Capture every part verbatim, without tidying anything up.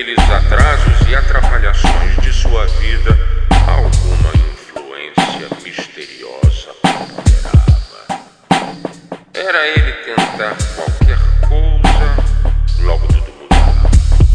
aqueles atrasos e atrapalhações de sua vida, alguma influência misteriosa ponderava. Era ele tentar qualquer coisa, logo tudo mudava.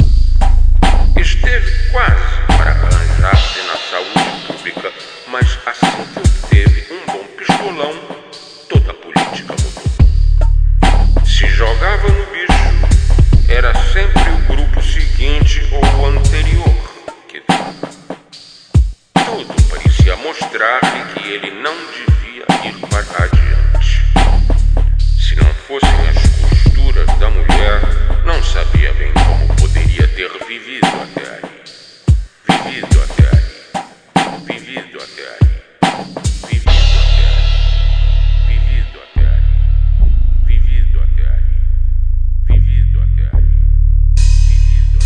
Esteve quase para arranjar-se na saúde pública, mas assim que obteve um bom pistolão, toda a política mudou. Se jogava no bicho, era sempre o grupo seguinte ou o anterior que dava. Tudo parecia mostrar-lhe que ele não devia ir para adiante. Se não fossem as costuras da mulher, não sabia bem como poderia ter vivido até ali. Vivido até ali. Vivido até ali. Vivido até ali. Vivido até ali. Vivido até ali. Vivido até ali. Vivido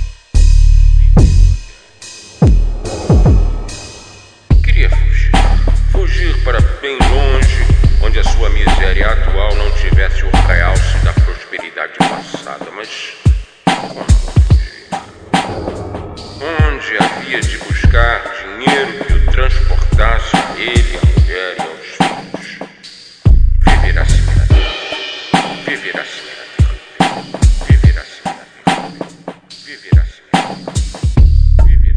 até ali. Queria fugir. Fugir para bem longe, onde a sua miséria atual não tivesse o realce da prosperidade passada. Mas como fugir? Onde havia de buscar dinheiro que o transportasse a ele, a mulher e aos filhos? Viver assim era terrível. Viver assim era terrível. Viver assim era terrível. Viver assim era terrível. Viver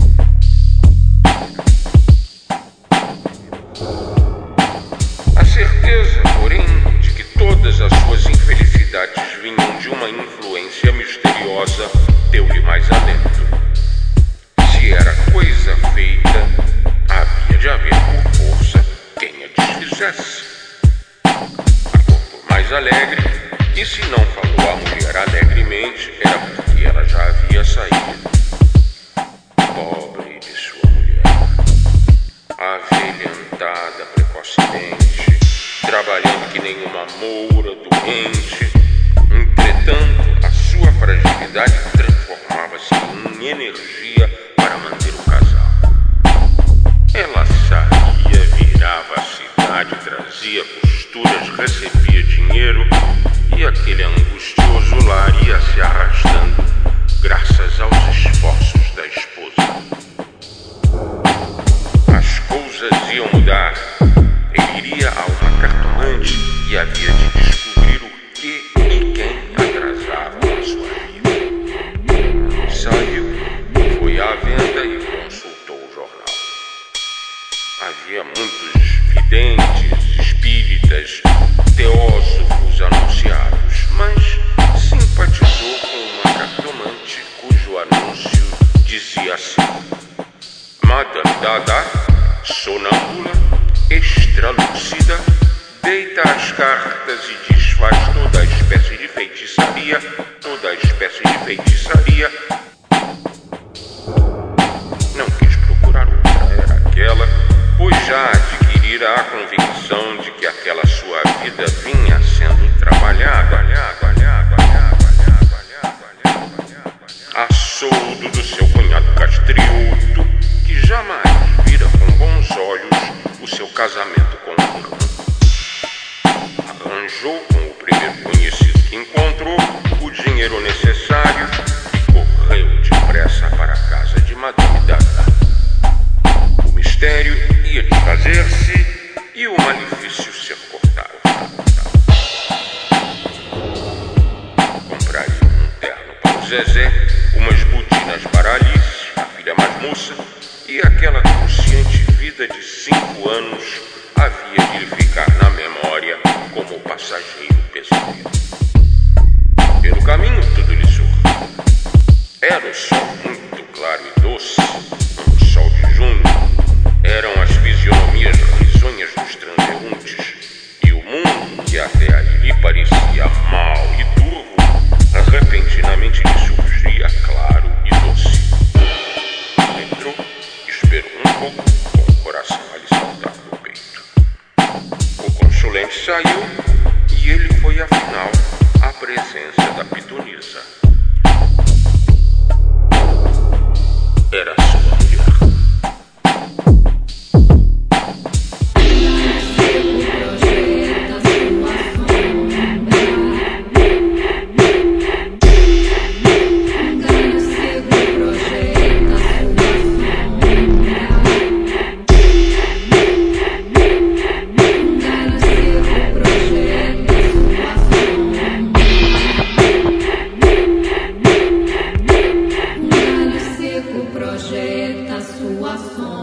assim. A certeza, porém, de que todas as suas infelicidades vinham de uma influência misteriosa deu-lhe mais alento. Se era coisa feita, havia de haver por força quem a desfizesse. Acordou mais alegre, e se não falou à mulher alegremente, era porque ela já havia saído. Pobre de sua mulher, avelhentada precocemente, trabalhando que nem uma moura doente. Entretanto, a sua fragilidade transformava-se em energia para manter o casal. Ela saía, virava a cidade, trazia costuras, recebia dinheiro, e aquele angustioso lar ia se arrastando graças aos esforços da esposa. As coisas iam mudar. Ele iria a uma cartomante e havia de descobrir o que e quem atrasava a sua vida. Saiu, foi à venda e consultou o jornal. Havia muitos videntes, espíritas, teósofos anunciados, mas simpatizou com uma cartomante cujo anúncio dizia assim: Madame Dada, sonâmbula, extralúcida, deita as cartas e desfaz toda a espécie de feitiçaria, toda a espécie de feitiçaria. Não quis procurar outra, era aquela, pois já adquirira a convicção de que aquela sua vida vinha sendo trabalhada, a soldo do seu cunhado castrioto, que jamais vira com bons olhos o seu casamento com o irmão. Arranjou com o primeiro conhecido que encontrou o dinheiro necessário e correu depressa para a casa de Madame Dada. O mistério ia desfazer-se e o malefício ser cortado. Compraria um terno para o Zezé, umas botinas para Alice, a filha mais moça, e aquela consciente vida de cinco anos havia de lhe ficar na memória como o passageiro pesadelo. Pelo caminho tudo lhe sorriu. Era o sol muito claro e doce, um sol de junho. Eram as fisionomias risonhas dos transeuntes, e o mundo, que até ali lhe parecia mau e turvo, repentinamente lhe surgia claro e doce. Entrou, esperou um pouco, com o coração a lhe saltar no peito. O consulente saiu e ele foi afinal à presença da pitonisa. corações.